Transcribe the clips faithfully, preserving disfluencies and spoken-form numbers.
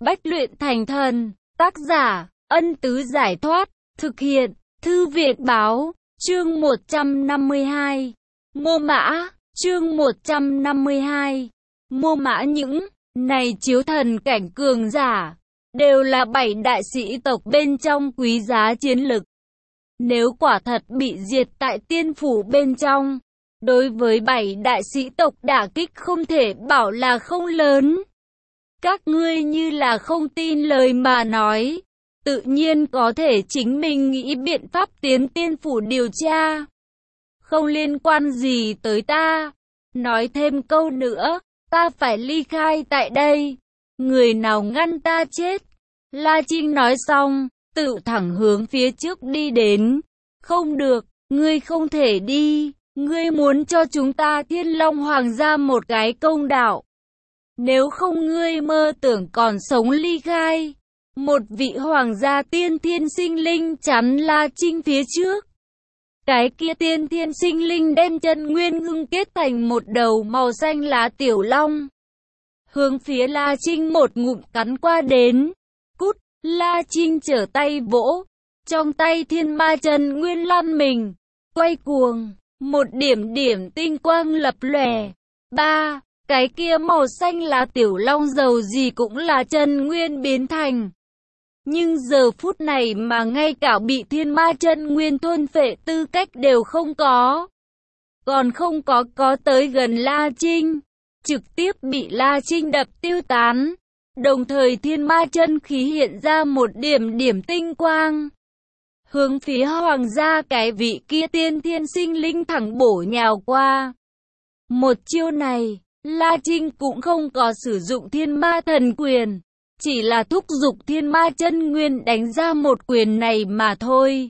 Bách luyện thành thần, tác giả, Ân Tứ Giải Thoát, thực hiện, Thư Việt Báo, chương một trăm năm mươi hai. Mô mã, chương một trăm năm mươi hai. Mô mã những này chiếu thần cảnh cường giả, đều là bảy đại sĩ tộc bên trong quý giá chiến lực. Nếu quả thật bị diệt tại tiên phủ bên trong, đối với bảy đại sĩ tộc đả kích không thể bảo là không lớn. Các ngươi như là không tin lời mà nói, tự nhiên có thể chính mình nghĩ biện pháp tiến tiên phủ điều tra. Không liên quan gì tới ta. Nói thêm câu nữa, ta phải ly khai tại đây. Người nào ngăn ta chết? La Trinh nói xong, tự thẳng hướng phía trước đi đến. Không được, ngươi không thể đi. Ngươi muốn cho chúng ta Thiên Long Hoàng gia một cái công đạo. Nếu không ngươi mơ tưởng còn sống ly khai. Một vị hoàng gia tiên thiên sinh linh chắn La Trinh phía trước. Cái kia tiên thiên sinh linh đem chân nguyên ngưng kết thành một đầu màu xanh lá tiểu long. Hướng phía La Trinh một ngụm cắn qua đến. Cút, La Trinh trở tay vỗ. Trong tay thiên ma chân nguyên lăn mình. Quay cuồng, một điểm điểm tinh quang lập lòe. Ba, cái kia màu xanh lá tiểu long dầu gì cũng là chân nguyên biến thành. Nhưng giờ phút này mà ngay cả bị thiên ma chân nguyên thôn phệ tư cách đều không có. Còn không có có tới gần La Trinh. Trực tiếp bị La Trinh đập tiêu tán. Đồng thời thiên ma chân khí hiện ra một điểm điểm tinh quang. Hướng phía hoàng gia cái vị kia tiên thiên sinh linh thẳng bổ nhào qua. Một chiêu này, La Trinh cũng không có sử dụng thiên ma thần quyền. Chỉ là thúc giục thiên ma chân nguyên đánh ra một quyền này mà thôi.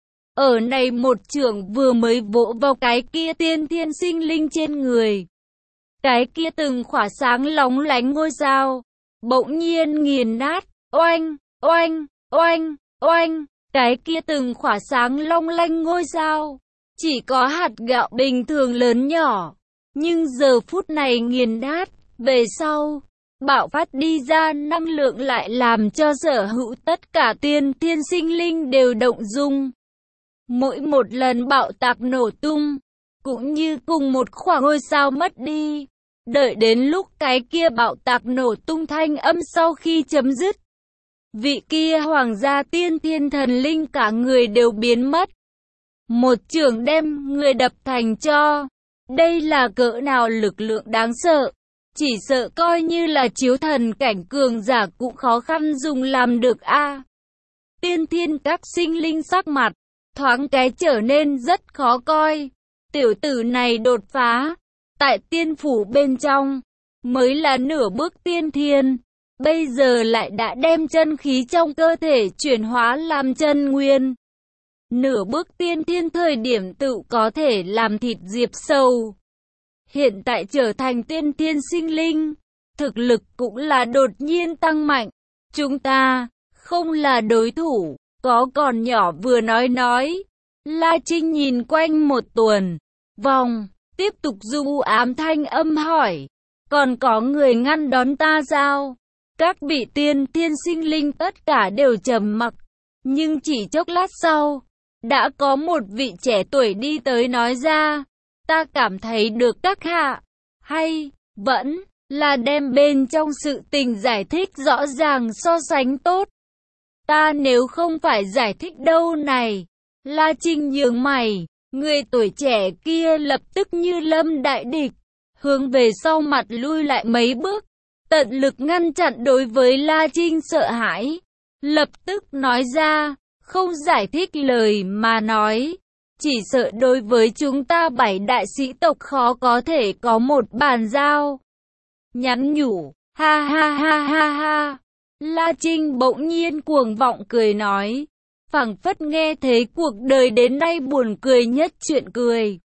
Ở này một chưởng vừa mới vỗ vào cái kia tiên thiên sinh linh trên người. Cái kia từng khỏa sáng lóng lánh ngôi sao, bỗng nhiên nghiền nát, oanh, oanh, oanh, oanh. Cái kia từng khỏa sáng long lanh ngôi sao, chỉ có hạt gạo bình thường lớn nhỏ. Nhưng giờ phút này nghiền nát, về sau, bạo phát đi ra năng lượng lại làm cho sở hữu tất cả tiên thiên sinh linh đều động dung. Mỗi một lần bạo tạc nổ tung, cũng như cùng một khoảng ngôi sao mất đi. Đợi đến lúc cái kia bạo tạc nổ tung thanh âm sau khi chấm dứt, vị kia hoàng gia tiên thiên thần linh cả người đều biến mất. Một chưởng đem người đập thành tro. Đây là cỡ nào lực lượng đáng sợ. Chỉ sợ coi như là chiếu thần cảnh cường giả cũng khó khăn dùng làm được a. Tiên thiên các sinh linh sắc mặt, thoáng cái trở nên rất khó coi. Tiểu tử này đột phá, tại tiên phủ bên trong, mới là nửa bước tiên thiên. Bây giờ lại đã đem chân khí trong cơ thể chuyển hóa làm chân nguyên. Nửa bước tiên thiên thời điểm tự có thể làm thịt diệp sầu. Hiện tại trở thành tiên thiên sinh linh, thực lực cũng là đột nhiên tăng mạnh. Chúng ta không là đối thủ, có còn nhỏ vừa nói nói. La Trinh nhìn quanh một tuần, vòng, tiếp tục dùng u ám thanh âm hỏi. Còn có người ngăn đón ta sao? Các vị tiên thiên sinh linh tất cả đều trầm mặc. Nhưng chỉ chốc lát sau, đã có một vị trẻ tuổi đi tới nói ra. Ta cảm thấy được các hạ, hay, vẫn, là đem bên trong sự tình giải thích rõ ràng so sánh tốt. Ta nếu không phải giải thích đâu này. La Trinh nhướng mày, người tuổi trẻ kia lập tức như lâm đại địch, hướng về sau mặt lui lại mấy bước, tận lực ngăn chặn đối với La Trinh sợ hãi. Lập tức nói ra, không giải thích lời mà nói. Chỉ sợ đối với chúng ta bảy đại sĩ tộc khó có thể có một bàn giao. Nhắn nhủ, ha ha ha ha ha. La Trinh bỗng nhiên cuồng vọng cười nói, phảng phất nghe thấy cuộc đời đến nay buồn cười nhất chuyện cười.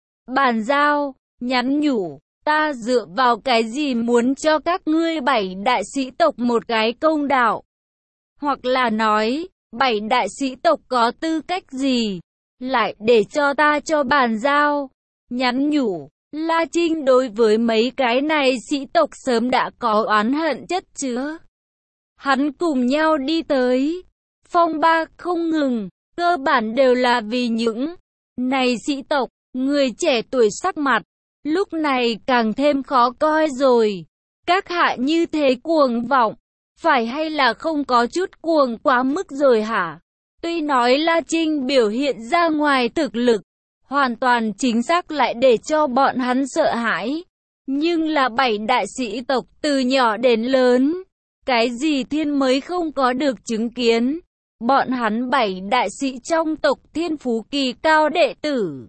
Bàn giao, nhắn nhủ, ta dựa vào cái gì muốn cho các ngươi bảy đại sĩ tộc một cái công đạo? Hoặc là nói, bảy đại sĩ tộc có tư cách gì? Lại để cho ta cho bàn giao. Nhắn nhủ, La Trinh đối với mấy cái này sĩ tộc sớm đã có oán hận chất chứa. hắn cùng nhau đi tới. Phong ba không ngừng, cơ bản đều là vì những này sĩ tộc, người trẻ tuổi sắc mặt, lúc này càng thêm khó coi rồi. Các hạ như thế cuồng vọng, phải hay là không có chút cuồng quá mức rồi hả? Tuy nói La Trinh biểu hiện ra ngoài thực lực, hoàn toàn chính xác lại để cho bọn hắn sợ hãi. Nhưng là bảy đại sĩ tộc từ nhỏ đến lớn, cái gì thiên mới không có được chứng kiến. Bọn hắn bảy đại sĩ trong tộc thiên phú kỳ cao đệ tử,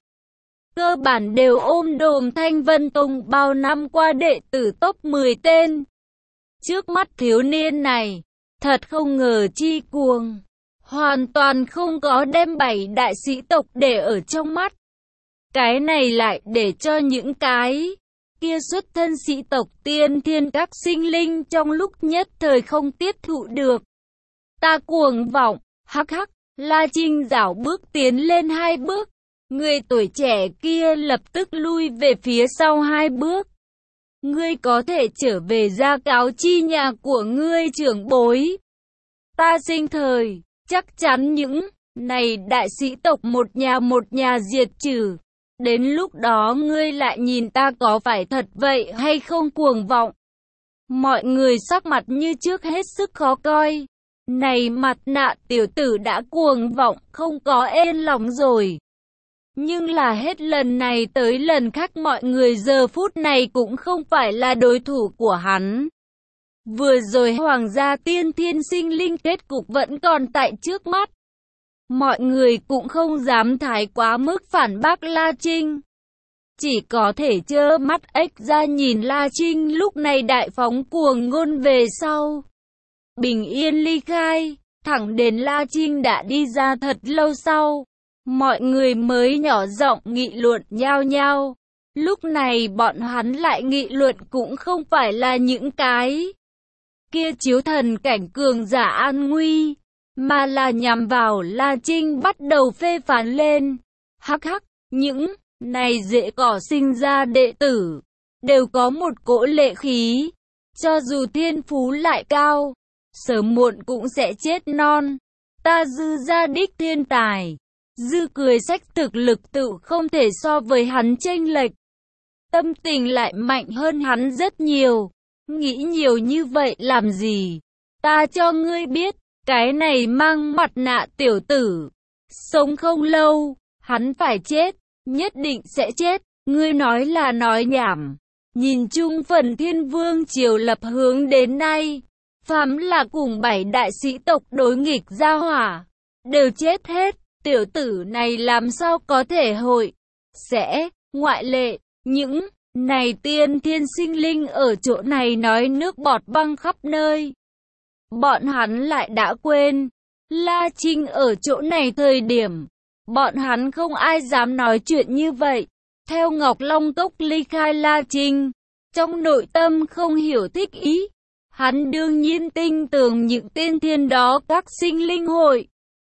cơ bản đều ôm đồm Thanh Vân Tông bao năm qua đệ tử top mười tên. Trước mắt thiếu niên này, thật không ngờ chi cuồng, hoàn toàn không có đem bảy đại sĩ tộc để ở trong mắt. Cái này lại để cho những cái kia xuất thân sĩ tộc tiên thiên các sinh linh trong lúc nhất thời không tiếp thụ được. Ta cuồng vọng, hắc hắc, La Trinh rảo bước tiến lên hai bước. Người tuổi trẻ kia lập tức lui về phía sau hai bước. Ngươi có thể trở về gia cáo chi nhà của ngươi trưởng bối. Ta sinh thời, chắc chắn những này đại sĩ tộc một nhà một nhà diệt trừ. Đến lúc đó ngươi lại nhìn ta có phải thật vậy hay không cuồng vọng. Mọi người sắc mặt như trước hết sức khó coi. Này mặt nạ tiểu tử đã cuồng vọng không có ên lòng rồi. Nhưng là hết lần này tới lần khác mọi người giờ phút này cũng không phải là đối thủ của hắn. Vừa rồi hoàng gia tiên thiên sinh linh kết cục vẫn còn tại trước mắt. Mọi người cũng không dám thái quá mức phản bác La Trinh. Chỉ có thể trơ mắt ếch ra nhìn La Trinh lúc này đại phóng cuồng ngôn về sau. Bình yên ly khai, thẳng đến La Trinh đã đi ra thật lâu sau. Mọi người mới nhỏ giọng nghị luận nhao nhao. Lúc này bọn hắn lại nghị luận cũng không phải là những cái kia chiếu thần cảnh cường giả an nguy, mà là nhằm vào La Trinh bắt đầu phê phán lên. Hắc hắc, những này dễ cỏ sinh ra đệ tử, đều có một cỗ lệ khí. Cho dù thiên phú lại cao, sớm muộn cũng sẽ chết non. Ta Dư gia đích thiên tài. Dư cười sách thực lực tự không thể so với hắn chênh lệch. Tâm tình lại mạnh hơn hắn rất nhiều. Nghĩ nhiều như vậy làm gì? Ta cho ngươi biết, cái này mang mặt nạ tiểu tử. Sống không lâu, hắn phải chết, nhất định sẽ chết. Ngươi nói là nói nhảm. Nhìn chung phần Thiên Vương triều lập hướng đến nay, phàm là cùng bảy đại sĩ tộc đối nghịch gia hỏa, đều chết hết. Tiểu tử này làm sao có thể hội sẽ ngoại lệ. Những này tiên thiên sinh linh ở chỗ này nói nước bọt băng khắp nơi. Bọn hắn lại đã quên, La Trinh ở chỗ này thời điểm, bọn hắn không ai dám nói chuyện như vậy. Theo Ngọc Long Cốc ly khai La Trinh, trong nội tâm không hiểu thích ý. Hắn đương nhiên tin tưởng những tiên thiên đó các sinh linh hội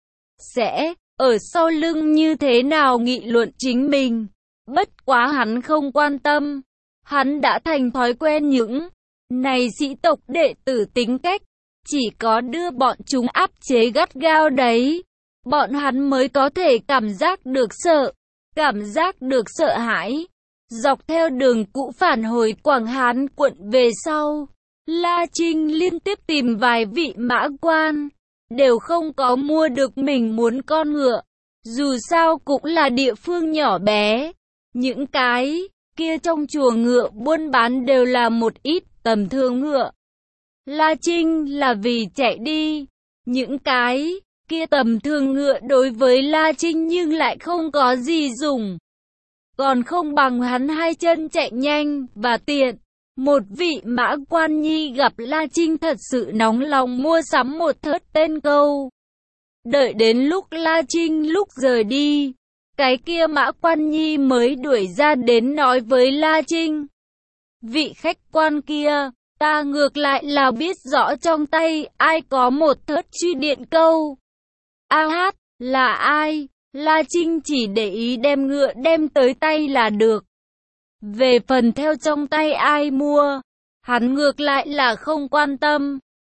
sẽ ở sau lưng như thế nào nghị luận chính mình. Bất quá hắn không quan tâm. Hắn đã thành thói quen những này sĩ tộc đệ tử tính cách. Chỉ có đưa bọn chúng áp chế gắt gao đấy, bọn hắn mới có thể cảm giác được sợ, cảm giác được sợ hãi. Dọc theo đường cũ phản hồi Quảng Hán quận về sau, La Trinh liên tiếp tìm vài vị mã quan, đều không có mua được mình muốn con ngựa. Dù sao cũng là địa phương nhỏ bé, những cái kia trong chùa ngựa buôn bán đều là một ít tầm thường ngựa. La Trinh là vì chạy đi, những cái kia tầm thường ngựa đối với La Trinh nhưng lại không có gì dùng. Còn không bằng hắn hai chân chạy nhanh và tiện. Một vị mã quan nhi gặp La Trinh thật sự nóng lòng mua sắm một thớt tên câu. Đợi đến lúc La Trinh lúc rời đi, cái kia mã quan nhi mới đuổi ra đến nói với La Trinh. Vị khách quan kia, ta ngược lại là biết rõ trong tay ai có một thớt truy điện câu. A hát, là ai? La Trinh chỉ để ý đem ngựa đem tới tay là được. Về phần theo trong tay ai mua, hắn ngược lại là không quan tâm.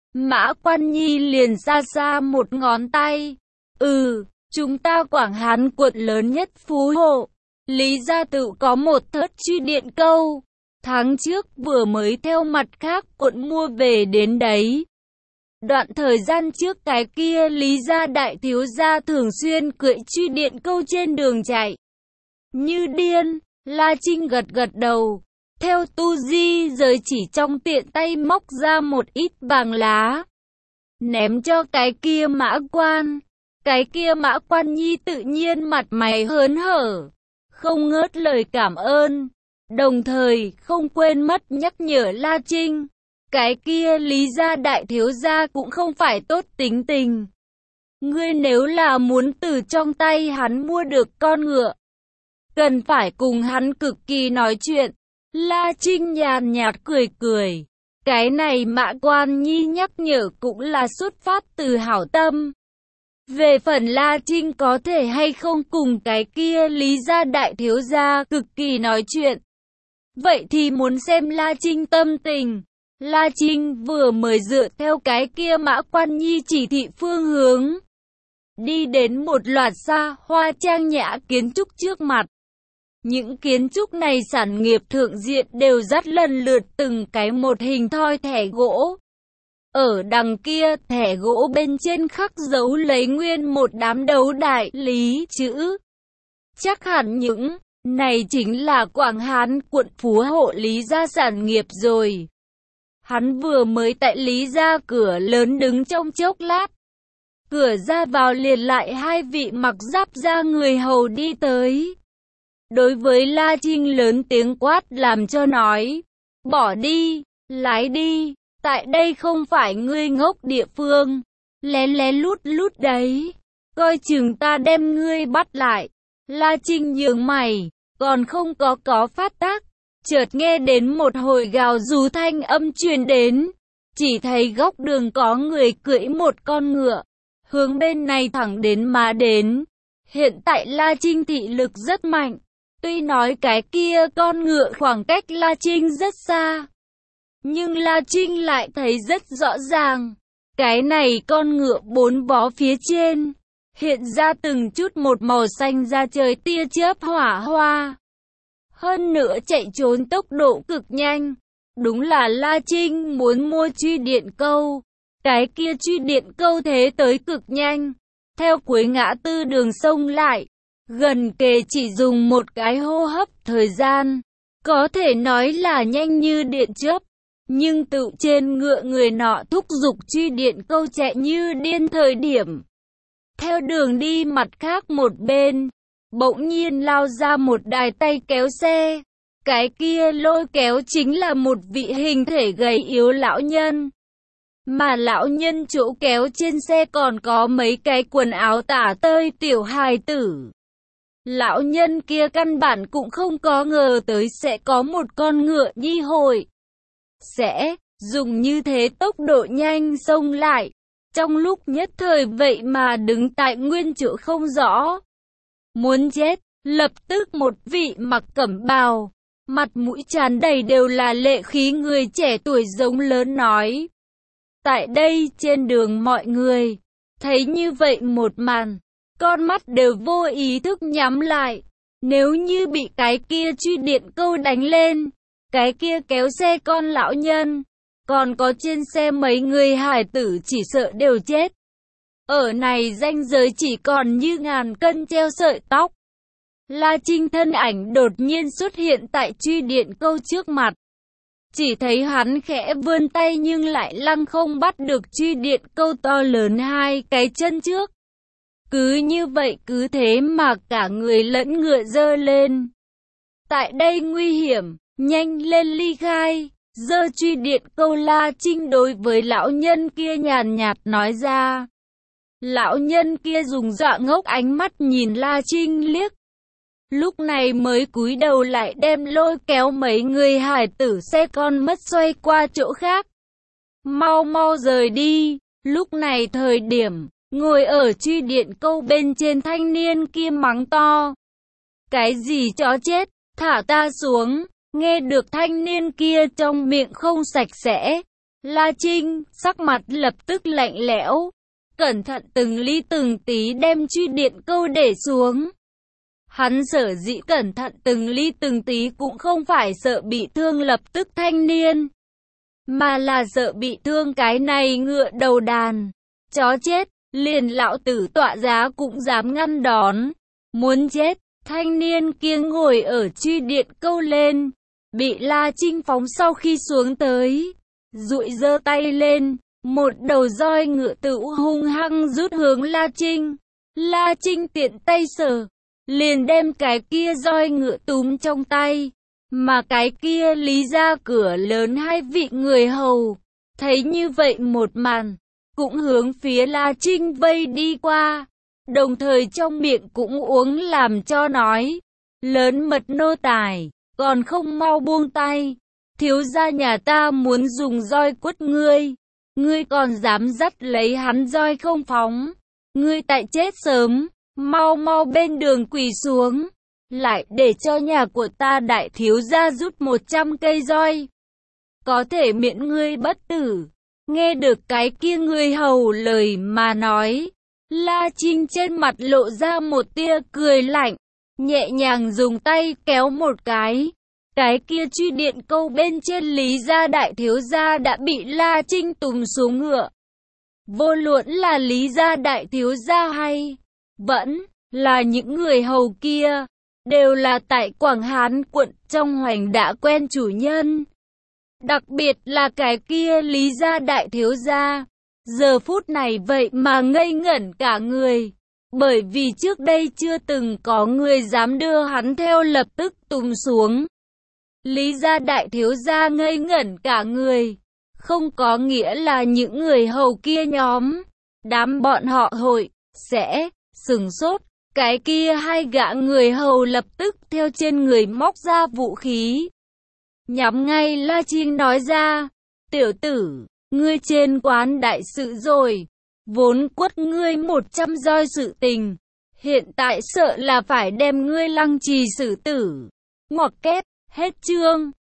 Mã Quan Nhi liền xa xa một ngón tay. Ừ, chúng ta Quảng Hán quận lớn nhất Phú Hộ. Lý gia tự có một thớt truy điện câu. Tháng trước vừa mới theo mặt khác quận mua về đến đấy. Đoạn thời gian trước cái kia Lý gia đại thiếu gia thường xuyên cưỡi truy điện câu trên đường chạy. Như điên, La Trinh gật gật đầu. Theo tu di rồi chỉ trong tiện tay móc ra một ít vàng lá. Ném cho cái kia Mã Quan. Cái kia Mã Quan Nhi tự nhiên mặt mày hớn hở. Không ngớt lời cảm ơn. Đồng thời không quên mất nhắc nhở La Trinh. Cái kia Lý gia đại thiếu gia cũng không phải tốt tính tình. Ngươi nếu là muốn từ trong tay hắn mua được con ngựa, cần phải cùng hắn cực kỳ nói chuyện. La Trinh nhàn nhạt cười cười. Cái này Mã Quan Nhi nhắc nhở cũng là xuất phát từ hảo tâm. Về phần La Trinh có thể hay không cùng cái kia Lý gia đại thiếu gia cực kỳ nói chuyện, vậy thì muốn xem La Trinh tâm tình. La Trinh vừa mới dựa theo cái kia Mã Quan Nhi chỉ thị phương hướng, đi đến một loạt xa hoa trang nhã kiến trúc trước mặt. Những kiến trúc này sản nghiệp thượng diện đều dắt lần lượt từng cái một hình thoi thẻ gỗ. Ở đằng kia, thẻ gỗ bên trên khắc dấu lấy nguyên một đám đấu đại lý chữ. Chắc hẳn những này chính là Quảng Hán quận Phú Hộ Lý gia sản nghiệp rồi. Hắn vừa mới tại Lý gia cửa lớn đứng trong chốc lát. Cửa ra vào liền lại hai vị mặc giáp da người hầu đi tới. Đối với La Trinh lớn tiếng quát làm cho nói. Bỏ đi, lái đi, tại đây không phải ngươi ngốc địa phương. Lén lén lút lút đấy. Coi chừng ta đem ngươi bắt lại. La Trinh nhướng mày, còn không có có phát tác. Chợt nghe đến một hồi gào rú thanh âm truyền đến. Chỉ thấy góc đường có người cưỡi một con ngựa. Hướng bên này thẳng đến mà đến. Hiện tại La Trinh thị lực rất mạnh. Tuy nói cái kia con ngựa khoảng cách La Trinh rất xa, nhưng La Trinh lại thấy rất rõ ràng. Cái này con ngựa bốn vó phía trên, hiện ra từng chút một màu xanh da trời tia chớp hỏa hoa. Hơn nữa chạy trốn tốc độ cực nhanh. Đúng là La Trinh muốn mua truy điện câu. Cái kia truy điện câu thế tới cực nhanh. Theo cuối ngã tư đường sông lại. Gần kề chỉ dùng một cái hô hấp thời gian. Có thể nói là nhanh như điện chớp. Nhưng tự trên ngựa người nọ thúc giục truy điện câu chạy như điên thời điểm. Theo đường đi mặt khác một bên. Bỗng nhiên lao ra một đài tay kéo xe. Cái kia lôi kéo chính là một vị hình thể gầy yếu lão nhân. Mà lão nhân chỗ kéo trên xe còn có mấy cái quần áo tả tơi tiểu hài tử. Lão nhân kia căn bản cũng không có ngờ tới sẽ có một con ngựa nhi hội. Sẽ dùng như thế tốc độ nhanh xông lại. Trong lúc nhất thời vậy mà đứng tại nguyên chỗ không rõ. Muốn chết, lập tức một vị mặc cẩm bào, mặt mũi tràn đầy đều là lệ khí người trẻ tuổi giống lớn nói. Tại đây trên đường mọi người, thấy như vậy một màn, con mắt đều vô ý thức nhắm lại. Nếu như bị cái kia truy điện câu đánh lên, cái kia kéo xe con lão nhân, còn có trên xe mấy người hải tử chỉ sợ đều chết. Ở này ranh giới chỉ còn như ngàn cân treo sợi tóc. La Trinh thân ảnh đột nhiên xuất hiện tại truy điện câu trước mặt. Chỉ thấy hắn khẽ vươn tay nhưng lại lăng không bắt được truy điện câu to lớn hai cái chân trước. Cứ như vậy cứ thế mà cả người lẫn ngựa dơ lên. Tại đây nguy hiểm, nhanh lên ly khai. Dơ truy điện câu La Trinh đối với lão nhân kia nhàn nhạt nói ra. Lão nhân kia dùng dọa ngốc ánh mắt nhìn La Trinh liếc. Lúc này mới cúi đầu lại đem lôi kéo mấy người hải tử xe con mất xoay qua chỗ khác. Mau mau rời đi. Lúc này thời điểm, ngồi ở truy điện câu bên trên thanh niên kia mắng to. Cái gì chó chết, thả ta xuống. Nghe được thanh niên kia trong miệng không sạch sẽ. La Trinh, sắc mặt lập tức lạnh lẽo, cẩn thận từng ly từng tí đem truy điện câu để xuống. Hắn sở dĩ cẩn thận từng ly từng tí cũng không phải sợ bị thương lập tức thanh niên, mà là sợ bị thương cái này ngựa đầu đàn. Chó chết, liền lão tử tọa giá cũng dám ngăn đón. Muốn chết, thanh niên kia ngồi ở truy điện câu lên, bị La Trinh phóng sau khi xuống tới, dụi giơ tay lên, một đầu roi ngựa tự hung hăng rút hướng La Trinh. La Trinh tiện tay sờ, liền đem cái kia roi ngựa túm trong tay, mà cái kia Lý ra cửa lớn hai vị người hầu, thấy như vậy một màn, cũng hướng phía La Trinh vây đi qua, đồng thời trong miệng cũng uống làm cho nói, lớn mật nô tài, còn không mau buông tay, thiếu gia nhà ta muốn dùng roi quất ngươi, ngươi còn dám dắt lấy hắn roi không phóng, ngươi tại chết sớm, mau mau bên đường quỳ xuống, lại để cho nhà của ta đại thiếu gia rút một trăm cây roi, có thể miễn ngươi bất tử. Nghe được cái kia người hầu lời mà nói, La Trinh trên mặt lộ ra một tia cười lạnh, nhẹ nhàng dùng tay kéo một cái. Cái kia truy điện câu bên trên Lý gia đại thiếu gia đã bị La Trinh tùng xuống ngựa. Vô luận là Lý gia đại thiếu gia hay vẫn là những người hầu kia, đều là tại Quảng Hán quận trong Hoành đã quen chủ nhân. Đặc biệt là cái kia Lý gia đại thiếu gia, giờ phút này vậy mà ngây ngẩn cả người, bởi vì trước đây chưa từng có người dám đưa hắn theo lập tức tùng xuống. Lý gia đại thiếu gia ngây ngẩn cả người, không có nghĩa là những người hầu kia nhóm, đám bọn họ hội, sẽ, sừng sốt, cái kia hai gã người hầu lập tức theo trên người móc ra vũ khí. Nhắm ngay La Trinh nói ra, tiểu tử, ngươi trên quán đại sự rồi, vốn quất ngươi một trăm roi sự tình, hiện tại sợ là phải đem ngươi lăng trì xử tử. Ngoặc kép, hết chương.